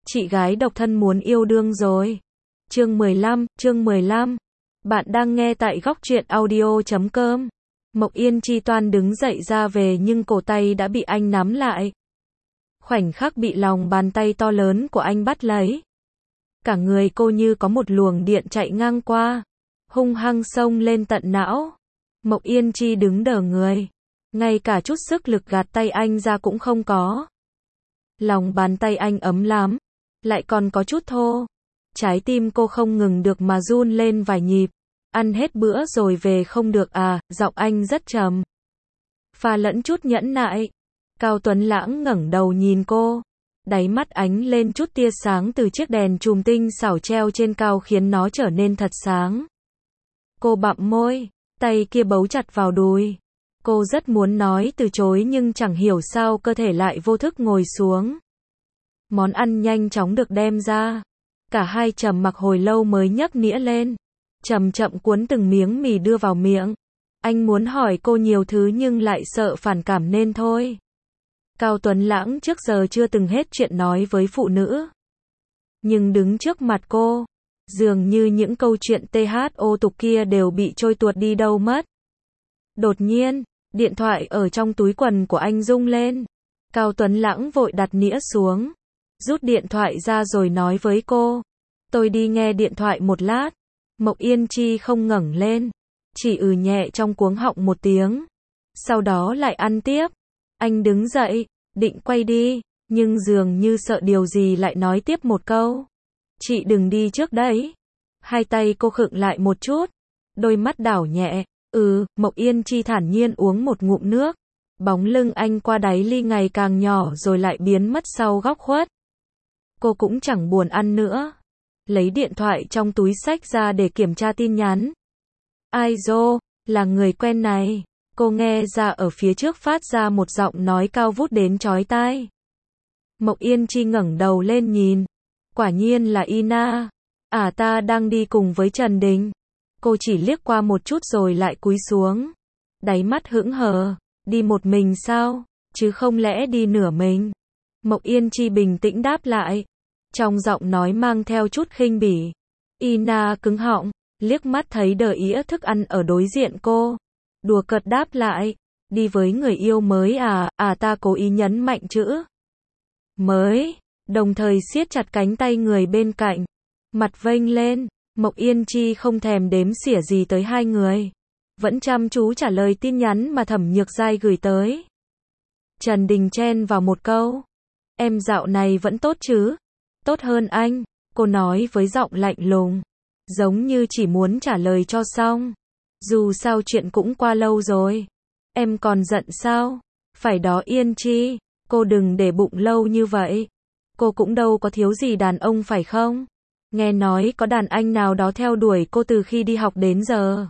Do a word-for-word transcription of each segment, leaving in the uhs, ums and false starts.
Chị gái độc thân muốn yêu đương rồi. Chương mười lăm, chương mười lăm. Bạn đang nghe tại góc truyện audio chấm com. Mộc Yên Chi toan đứng dậy ra về nhưng cổ tay đã bị anh nắm lại. Khoảnh khắc bị lòng bàn tay to lớn của anh bắt lấy. Cả người cô như có một luồng điện chạy ngang qua, hung hăng xông lên tận não. Mộc Yên Chi đứng đờ người, ngay cả chút sức lực gạt tay anh ra cũng không có. Lòng bàn tay anh ấm lắm, lại còn có chút thô. Trái tim cô không ngừng được mà run lên vài nhịp. Ăn hết bữa rồi về không được à? Giọng anh rất trầm, pha lẫn chút nhẫn nại. Cao Tuấn Lãng ngẩng đầu nhìn cô, đáy mắt ánh lên chút tia sáng từ chiếc đèn chùm tinh xảo treo trên cao khiến nó trở nên thật sáng. Cô bặm môi, tay kia bấu chặt vào đùi. Cô rất muốn nói từ chối nhưng chẳng hiểu sao cơ thể lại vô thức ngồi xuống. Món ăn nhanh chóng được đem ra. Cả hai trầm mặc hồi lâu mới nhấc nĩa lên, chậm chậm cuốn từng miếng mì đưa vào miệng. Anh muốn hỏi cô nhiều thứ nhưng lại sợ phản cảm nên thôi. Cao Tuấn Lãng trước giờ chưa từng hết chuyện nói với phụ nữ. Nhưng đứng trước mặt cô, dường như những câu chuyện tê hát ô tục kia đều bị trôi tuột đi đâu mất. Đột nhiên, điện thoại ở trong túi quần của anh rung lên. Cao Tuấn Lãng vội đặt nĩa xuống, rút điện thoại ra rồi nói với cô, tôi đi nghe điện thoại một lát. Mộc Yên Chi không ngẩng lên, chỉ ừ nhẹ trong cuống họng một tiếng, sau đó lại ăn tiếp. Anh đứng dậy, định quay đi, nhưng dường như sợ điều gì lại nói tiếp một câu. Chị đừng đi trước đấy. Hai tay cô khựng lại một chút, đôi mắt đảo nhẹ. Ừ, Mộc Yên Chi thản nhiên uống một ngụm nước. Bóng lưng anh qua đáy ly ngày càng nhỏ rồi lại biến mất sau góc khuất. Cô cũng chẳng buồn ăn nữa. Lấy điện thoại trong túi xách ra để kiểm tra tin nhắn. Ai dô, là người quen này. Cô nghe ra ở phía trước phát ra một giọng nói cao vút đến chói tai. Mộc Yên Chi ngẩng đầu lên nhìn. Quả nhiên là Ina. À, ta đang đi cùng với Trần Đình. Cô chỉ liếc qua một chút rồi lại cúi xuống. Đáy mắt hững hờ. Đi một mình sao? Chứ không lẽ đi nửa mình? Mộc Yên Chi bình tĩnh đáp lại, trong giọng nói mang theo chút khinh bỉ. Ina cứng họng, liếc mắt thấy đờ ĩa thức ăn ở đối diện cô. Đùa cợt đáp lại, đi với người yêu mới à? À, ta cố ý nhấn mạnh chữ mới, đồng thời siết chặt cánh tay người bên cạnh. Mặt vênh lên, Mộc Yên Chi không thèm đếm xỉa gì tới hai người, vẫn chăm chú trả lời tin nhắn mà Thẩm Nhược Giai gửi tới. Trần Đình chen vào một câu, em dạo này vẫn tốt chứ? Tốt hơn anh, cô nói với giọng lạnh lùng, giống như chỉ muốn trả lời cho xong. Dù sao chuyện cũng qua lâu rồi. Em còn giận sao? Phải đó Yên Chi, cô đừng để bụng lâu như vậy. Cô cũng đâu có thiếu gì đàn ông phải không? Nghe nói có đàn anh nào đó theo đuổi cô từ khi đi học đến giờ.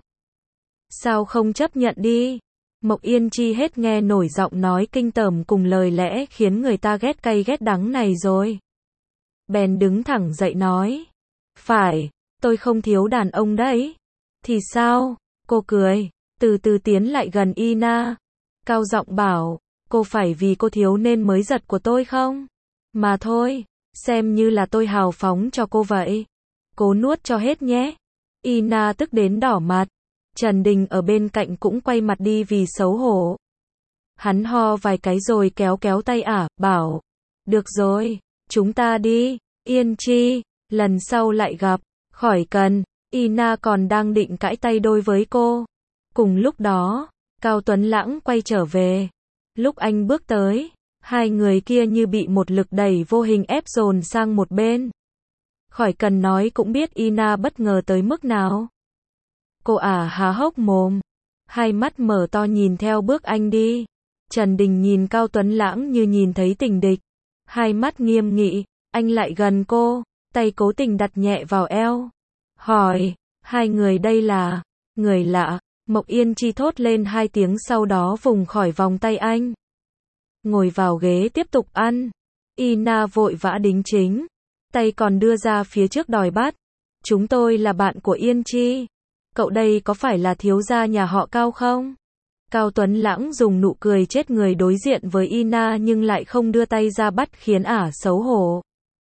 Sao không chấp nhận đi? Mộc Yên Chi hết nghe nổi giọng nói kinh tởm cùng lời lẽ khiến người ta ghét cay ghét đắng này rồi. Bèn đứng thẳng dậy nói. Phải, tôi không thiếu đàn ông đấy. Thì sao? Cô cười, từ từ tiến lại gần Ina. Cao giọng bảo, cô phải vì cô thiếu nên mới giật của tôi không? Mà thôi, xem như là tôi hào phóng cho cô vậy. Cố nuốt cho hết nhé. Ina tức đến đỏ mặt. Trần Đình ở bên cạnh cũng quay mặt đi vì xấu hổ. Hắn ho vài cái rồi kéo kéo tay ả, bảo, được rồi, chúng ta đi, Yên Chi, lần sau lại gặp, khỏi cần. Ina còn đang định cãi tay đôi với cô. Cùng lúc đó, Cao Tuấn Lãng quay trở về. Lúc anh bước tới, hai người kia như bị một lực đẩy vô hình ép dồn sang một bên. Khỏi cần nói cũng biết Ina bất ngờ tới mức nào. Cô ả há hốc mồm, hai mắt mở to nhìn theo bước anh đi. Trần Đình nhìn Cao Tuấn Lãng như nhìn thấy tình địch. Hai mắt nghiêm nghị, anh lại gần cô, tay cố tình đặt nhẹ vào eo. Hỏi, hai người đây là người lạ? Mộc Yên Chi thốt lên hai tiếng sau đó vùng khỏi vòng tay anh. Ngồi vào ghế tiếp tục ăn. Ina vội vã đính chính, tay còn đưa ra phía trước đòi bắt. Chúng tôi là bạn của Yên Chi. Cậu đây có phải là thiếu gia nhà họ Cao không? Cao Tuấn Lãng dùng nụ cười chết người đối diện với Ina nhưng lại không đưa tay ra bắt khiến ả xấu hổ.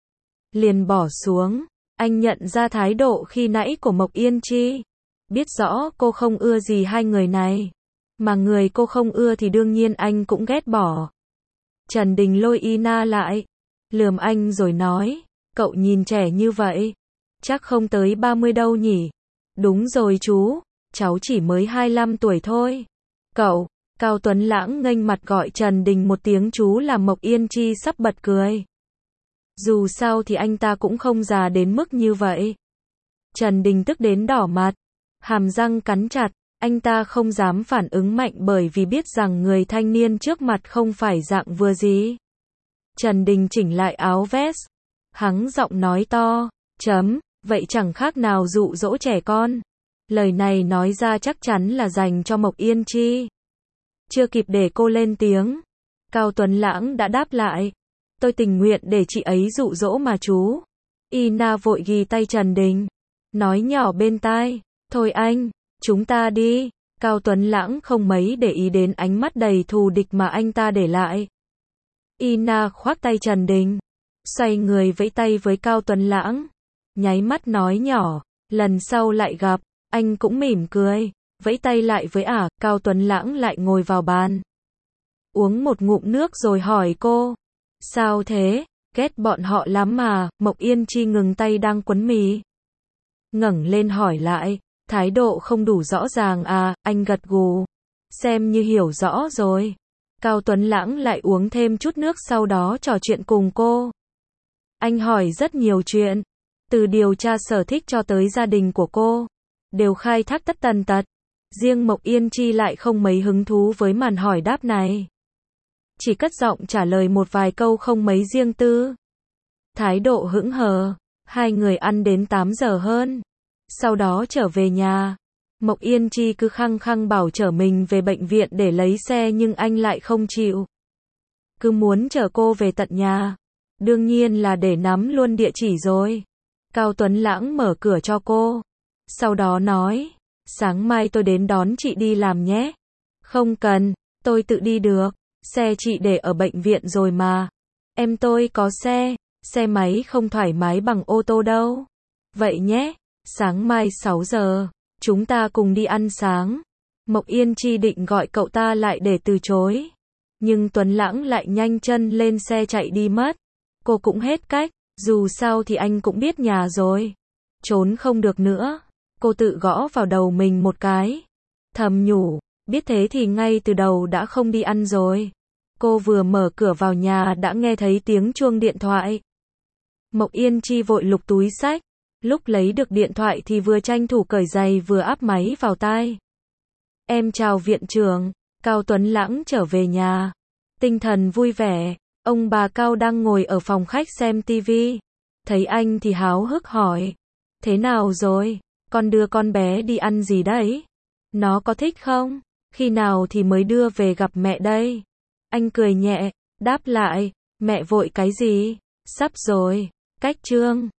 liền bỏ xuống. Anh nhận ra thái độ khi nãy của Mộc Yên Chi. Biết rõ cô không ưa gì hai người này. Mà người cô không ưa thì đương nhiên anh cũng ghét bỏ. Trần Đình lôi Ina lại. Lườm anh rồi nói. Cậu nhìn trẻ như vậy. Chắc không tới ba mươi đâu nhỉ. Đúng rồi chú. Cháu chỉ mới hai mươi lăm tuổi thôi. Cậu. Cao Tuấn Lãng nghênh mặt gọi Trần Đình một tiếng chú làm Mộc Yên Chi sắp bật cười. Dù sao thì anh ta cũng không già đến mức như vậy. Trần Đình tức đến đỏ mặt. Hàm răng cắn chặt. Anh ta không dám phản ứng mạnh bởi vì biết rằng người thanh niên trước mặt không phải dạng vừa gì. Trần Đình chỉnh lại áo vest. Hắng giọng nói to. Chấm. Vậy chẳng khác nào dụ dỗ trẻ con. Lời này nói ra chắc chắn là dành cho Mộc Yên Chi. Chưa kịp để cô lên tiếng. Cao Tuấn Lãng đã đáp lại. Tôi tình nguyện để chị ấy dụ dỗ mà chú. Ina vội ghi tay Trần Đình. Nói nhỏ bên tai. Thôi anh, chúng ta đi. Cao Tuấn Lãng không mấy để ý đến ánh mắt đầy thù địch mà anh ta để lại. Ina khoác tay Trần Đình. Xoay người vẫy tay với Cao Tuấn Lãng. Nháy mắt nói nhỏ. Lần sau lại gặp. Anh cũng mỉm cười. Vẫy tay lại với ả. Cao Tuấn Lãng lại ngồi vào bàn. Uống một ngụm nước rồi hỏi cô. Sao thế? Ghét bọn họ lắm mà. Mộc Yên Chi ngừng tay đang quấn mì. Ngẩng lên hỏi lại. Thái độ không đủ rõ ràng à? Anh gật gù. Xem như hiểu rõ rồi. Cao Tuấn Lãng lại uống thêm chút nước sau đó trò chuyện cùng cô. Anh hỏi rất nhiều chuyện. Từ điều tra sở thích cho tới gia đình của cô. Đều khai thác tất tần tật. Riêng Mộc Yên Chi lại không mấy hứng thú với màn hỏi đáp này. Chỉ cất giọng trả lời một vài câu không mấy riêng tư. Thái độ hững hờ. Hai người ăn đến tám giờ hơn. Sau đó trở về nhà. Mộc Yên Chi cứ khăng khăng bảo chở mình về bệnh viện để lấy xe nhưng anh lại không chịu. Cứ muốn chở cô về tận nhà. Đương nhiên là để nắm luôn địa chỉ rồi. Cao Tuấn Lãng mở cửa cho cô. Sau đó nói. Sáng mai tôi đến đón chị đi làm nhé. Không cần, tôi tự đi được. Xe chị để ở bệnh viện rồi mà. Em tôi có xe. Xe máy không thoải mái bằng ô tô đâu. Vậy nhé. Sáng mai sáu giờ. Chúng ta cùng đi ăn sáng. Mộc Yên Chi định gọi cậu ta lại để từ chối. Nhưng Tuấn Lãng lại nhanh chân lên xe chạy đi mất. Cô cũng hết cách. Dù sao thì anh cũng biết nhà rồi. Trốn không được nữa. Cô tự gõ vào đầu mình một cái. Thầm nhủ. Biết thế thì ngay từ đầu đã không đi ăn rồi. Cô vừa mở cửa vào nhà đã nghe thấy tiếng chuông điện thoại. Mộc Yên Chi vội lục túi xách. Lúc lấy được điện thoại thì vừa tranh thủ cởi giày vừa áp máy vào tai. Em chào viện trưởng. Cao Tuấn Lãng trở về nhà. Tinh thần vui vẻ. Ông bà Cao đang ngồi ở phòng khách xem tivi. Thấy anh thì háo hức hỏi. Thế nào rồi? Con đưa con bé đi ăn gì đấy? Nó có thích không? Khi nào thì mới đưa về gặp mẹ đây? Anh cười nhẹ, đáp lại. Mẹ vội cái gì? Sắp rồi. Cách trương.